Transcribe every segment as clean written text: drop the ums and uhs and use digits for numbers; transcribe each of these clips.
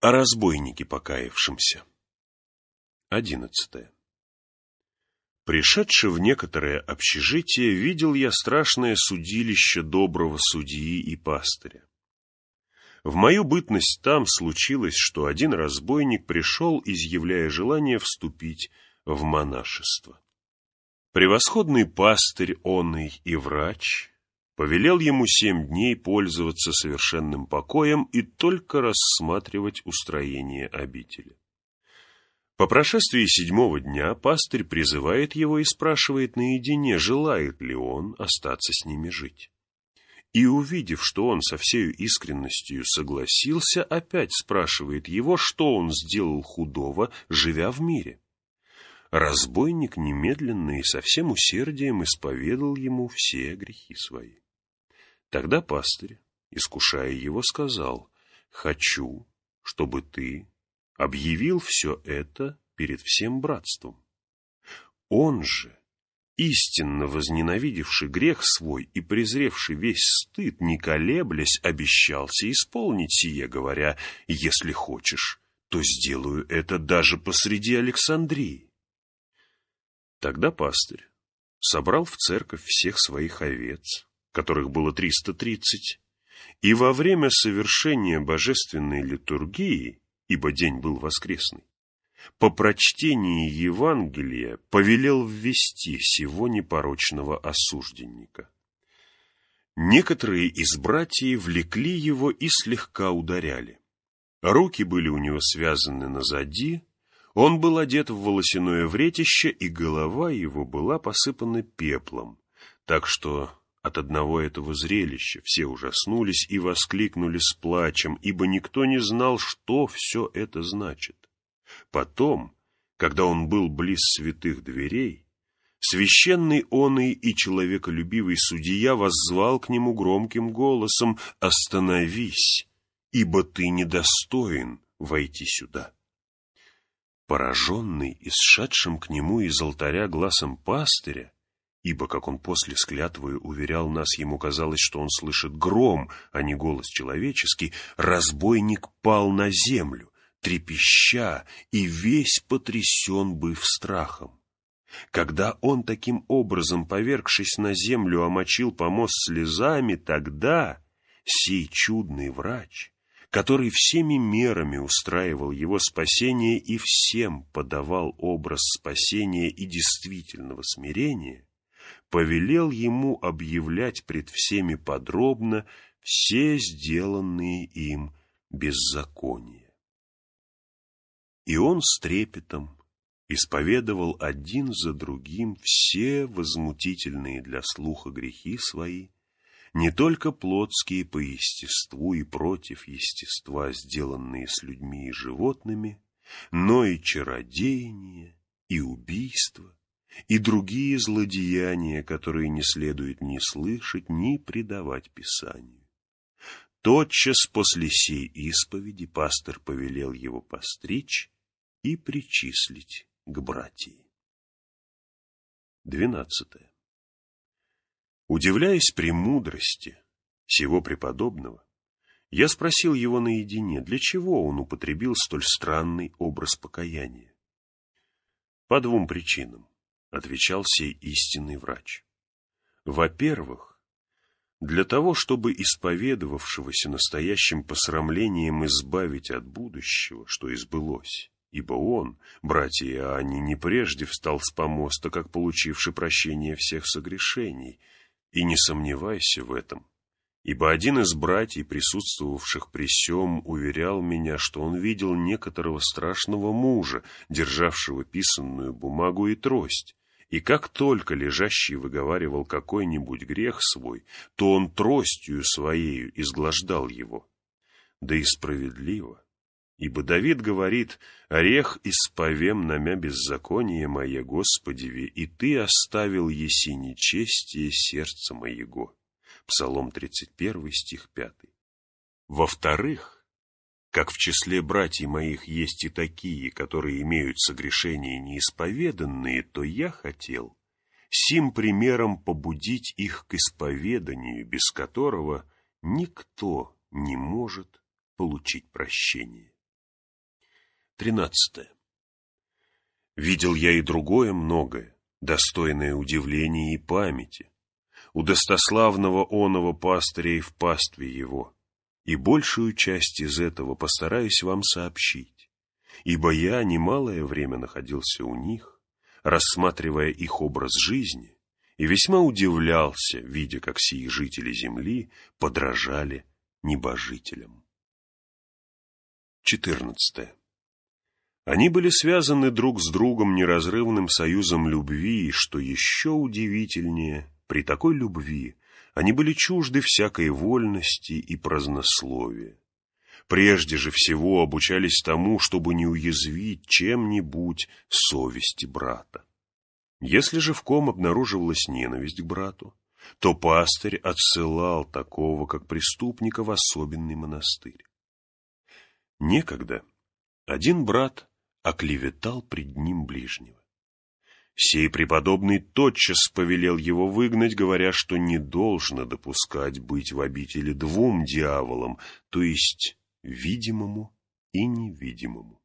О разбойнике покаявшемся. 11. Пришедши в некоторое общежитие, видел я страшное судилище доброго судьи и пастыря. В мою бытность там случилось, что один разбойник пришел, изъявляя желание вступить в монашество. Превосходный пастырь оный и врач повелел ему 7 дней пользоваться совершенным покоем и только рассматривать устроение обители. По прошествии 7-го дня пастырь призывает его и спрашивает наедине, желает ли он остаться с ними жить. И, увидев, что он со всею искренностью согласился, опять спрашивает его, что он сделал худого, живя в мире. Разбойник немедленно и со всем усердием исповедал ему все грехи свои. Тогда пастырь, искушая его, сказал: «Хочу, чтобы ты объявил все это перед всем братством». Он же, истинно возненавидевший грех свой и презревший весь стыд, не колеблясь, обещался исполнить сие, говоря: «Если хочешь, то сделаю это даже посреди Александрии». Тогда пастырь собрал в церковь всех своих овец, которых было 330, и во время совершения божественной литургии, ибо день был воскресный, по прочтении Евангелия повелел ввести сего непорочного осужденника. Некоторые из братьев влекли его и слегка ударяли. Руки были у него связаны назади, он был одет в волосяное вретище, и голова его была посыпана пеплом, так что от одного этого зрелища все ужаснулись и воскликнули с плачем, ибо никто не знал, что все это значит. Потом, когда он был близ святых дверей, священный оный и человеколюбивый судья воззвал к нему громким голосом: «Остановись, ибо ты недостоин войти сюда». Пораженный исшедшим к нему из алтаря гласом пастыря, ибо, как он после с клятвою уверял нас, ему казалось, что он слышит гром, а не голос человеческий, разбойник пал на землю, трепеща и весь потрясен быв страхом. Когда он таким образом, повергшись на землю, омочил помост слезами, тогда сей чудный врач, который всеми мерами устраивал его спасение и всем подавал образ спасения и действительного смирения, повелел ему объявлять пред всеми подробно все сделанные им беззакония. И он с трепетом исповедовал один за другим все возмутительные для слуха грехи свои, не только плотские по естеству и против естества, сделанные с людьми и животными, но и чародеяние, и убийство, и другие злодеяния, которые не следует ни слышать, ни предавать Писанию. Тотчас после сей исповеди пастырь повелел его постричь и причислить к братии. 12. Удивляясь премудрости сего преподобного, я спросил его наедине, для чего он употребил столь странный образ покаяния. «По 2 причинам», — отвечал сей истинный врач. «Во-первых, для того, чтобы исповедовавшегося настоящим посрамлением избавить от будущего, что избылось, ибо он, братья Иоанне, не прежде встал с помоста, как получивший прощение всех согрешений, и не сомневайся в этом, ибо один из братьев, присутствовавших при сём, уверял меня, что он видел некоторого страшного мужа, державшего писанную бумагу и трость, и как только лежащий выговаривал какой-нибудь грех свой, то он тростью своею изглаждал его. Да и справедливо, ибо Давид говорит: «Орех исповем намя беззаконие мое, Господеве, и ты оставил еси нечестие сердца моего». Псалом 31, стих 5. Во-вторых, как в числе братьев моих есть и такие, которые имеют согрешения неисповеданные, то я хотел сим примером побудить их к исповеданию, без которого никто не может получить прощение. 13. Видел я и другое многое, достойное удивления и памяти, у достославного оного пастыря и в пастве его, и большую часть из этого постараюсь вам сообщить, ибо я немалое время находился у них, рассматривая их образ жизни, и весьма удивлялся, видя, как сии жители земли подражали небожителям. 14. Они были связаны друг с другом неразрывным союзом любви, и, что еще удивительнее, при такой любви они были чужды всякой вольности и празднословия. Прежде же всего обучались тому, чтобы не уязвить чем-нибудь совести брата. Если же в ком обнаруживалась ненависть к брату, то пастырь отсылал такого, как преступника, в особенный монастырь. Некогда один брат оклеветал пред ним ближнего. Сей преподобный тотчас повелел его выгнать, говоря, что не должно допускать быть в обители двум дьяволам, то есть видимому и невидимому.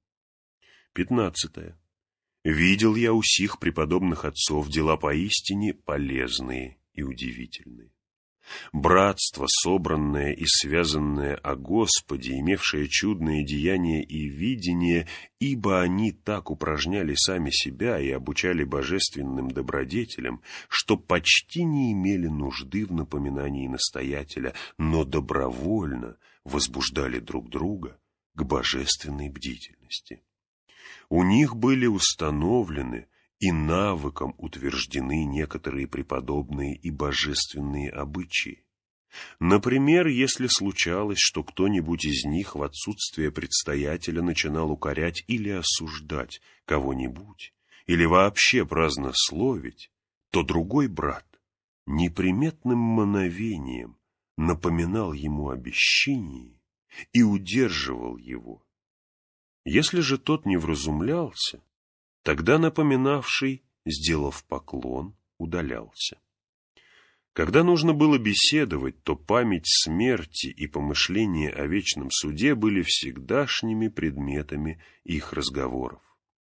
15. Видел я у сих преподобных отцов дела поистине полезные и удивительные. Братство, собранное и связанное о Господе, имевшее чудные деяния и видение, ибо они так упражняли сами себя и обучали божественным добродетелям, что почти не имели нужды в напоминании настоятеля, но добровольно возбуждали друг друга к божественной бдительности. У них были установлены и навыком утверждены некоторые преподобные и божественные обычаи. Например, если случалось, что кто-нибудь из них в отсутствие предстоятеля начинал укорять или осуждать кого-нибудь, или вообще празднословить, то другой брат неприметным мановением напоминал ему о бесчинии и удерживал его. Если же тот не вразумлялся, тогда напоминавший, сделав поклон, удалялся. Когда нужно было беседовать, то память смерти и помышления о вечном суде были всегдашними предметами их разговоров.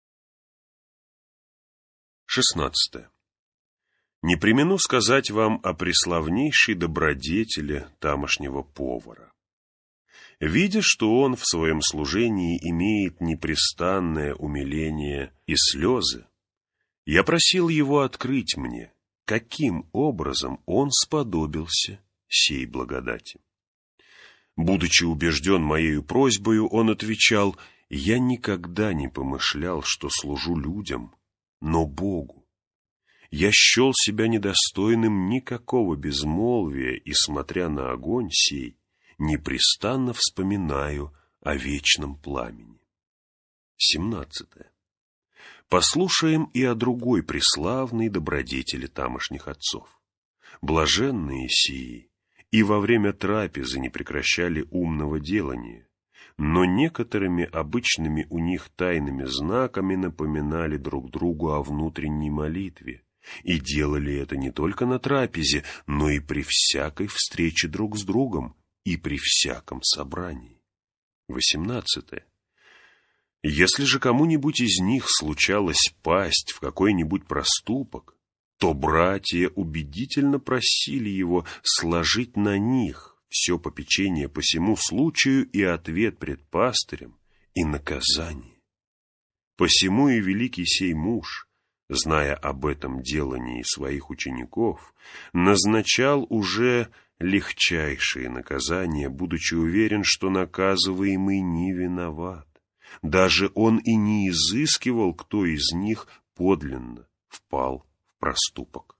16. Не премину сказать вам о преславнейшей добродетели тамошнего повара. Видя, что он в своем служении имеет непрестанное умиление и слезы, я просил его открыть мне, каким образом он сподобился сей благодати. Будучи убежден моею просьбою, он отвечал: «Я никогда не помышлял, что служу людям, но Богу. Я счел себя недостойным никакого безмолвия, и, смотря на огонь сей, непрестанно вспоминаю о вечном пламени». 17. Послушаем и о другой преславной добродетели тамошних отцов. Блаженные сии и во время трапезы не прекращали умного делания, но некоторыми обычными у них тайными знаками напоминали друг другу о внутренней молитве, и делали это не только на трапезе, но и при всякой встрече друг с другом, и при всяком собрании. 18. Если же кому-нибудь из них случалось пасть в какой-нибудь проступок, то братья убедительно просили его сложить на них все попечение по сему случаю и ответ пред пастырем, и наказание. Посему и великий сей муж, зная об этом делании своих учеников, назначал уже легчайшие наказания, будучи уверен, что наказываемый не виноват. Даже он и не изыскивал, кто из них подлинно впал в проступок.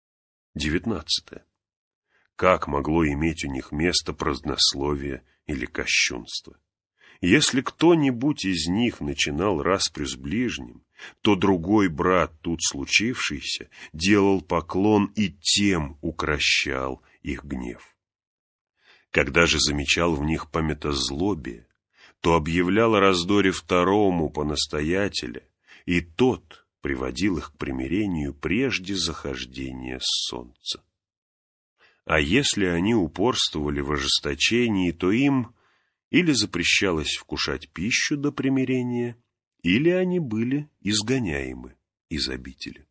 19. Как могло иметь у них место празднословие или кощунство? Если кто-нибудь из них начинал распрю с ближним, то другой брат, тут случившийся, делал поклон и тем укрощал их гнев. Когда же замечал в них памятозлобие, то объявлял о раздоре второму по настоятеля, и тот приводил их к примирению прежде захождения солнца. А если они упорствовали в ожесточении, то им или запрещалось вкушать пищу до примирения, или они были изгоняемы из обители.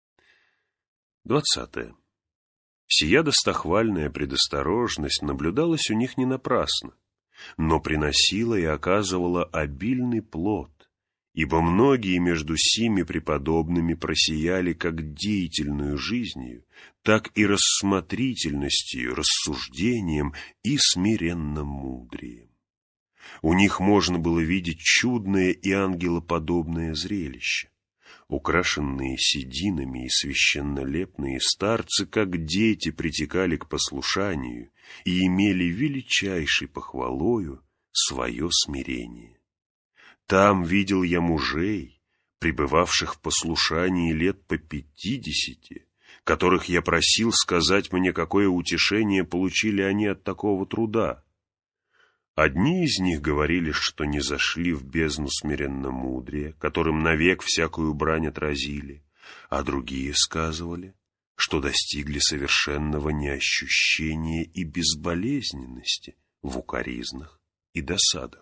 20. Сия достохвальная предосторожность наблюдалась у них не напрасно, но приносила и оказывала обильный плод, ибо многие между сими преподобными просияли как деятельную жизнью, так и рассмотрительностью, рассуждением и смиренным мудрием. У них можно было видеть чудное и ангелоподобное зрелище. Украшенные сединами и священнолепные старцы, как дети, притекали к послушанию и имели величайшей похвалою свое смирение. Там видел я мужей, пребывавших в послушании лет по 50, которых я просил сказать мне, какое утешение получили они от такого труда. Одни из них говорили, что не зашли в бездну смиренномудрия, которым навек всякую брань отразили, а другие сказывали, что достигли совершенного неощущения и безболезненности в укоризнах и досадах.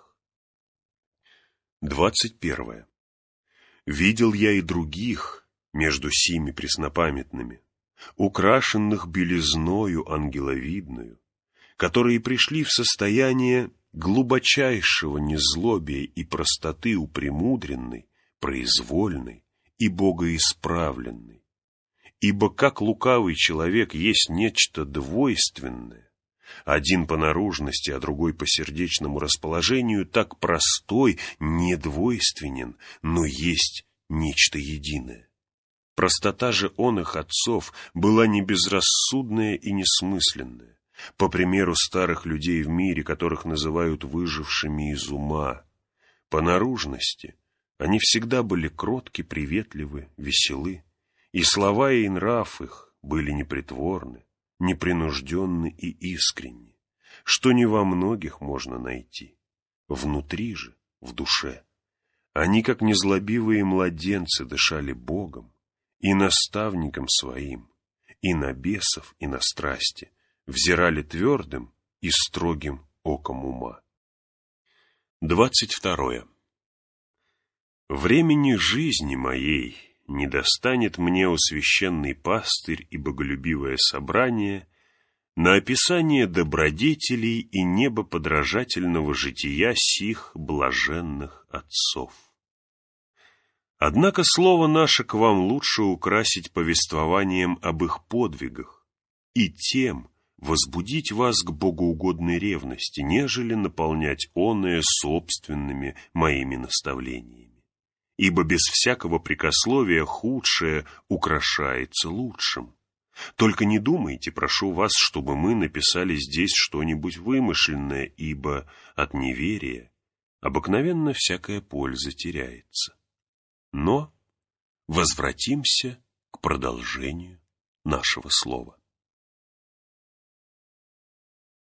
21. Видел я и других между сими преснопамятными, украшенных белизною ангеловидную, которые пришли в состояние глубочайшего незлобия и простоты упремудренной, произвольной и богоисправленной. Ибо как лукавый человек есть нечто двойственное, один по наружности, а другой по сердечному расположению, так простой не двойственен, но есть нечто единое. Простота же оных отцов была не безрассудная и несмысленная, по примеру старых людей в мире, которых называют выжившими из ума. По наружности они всегда были кротки, приветливы, веселы, и слова и нрав их были непритворны, непринужденны и искренни, что не во многих можно найти. Внутри же, в душе, они, как незлобивые младенцы, дышали Богом и наставником своим, и на бесов, и на страсти, взирали твердым и строгим оком ума. 22. Времени жизни моей не достанет мне, о священный пастырь и боголюбивое собрание, на описание добродетелей и небоподражательного жития сих блаженных отцов. Однако слово наше к вам лучше украсить повествованием об их подвигах и тем возбудить вас к богоугодной ревности, нежели наполнять оное собственными моими наставлениями. Ибо без всякого прекословия худшее украшается лучшим. Только не думайте, прошу вас, чтобы мы написали здесь что-нибудь вымышленное, ибо от неверия обыкновенно всякая польза теряется. Но возвратимся к продолжению нашего слова.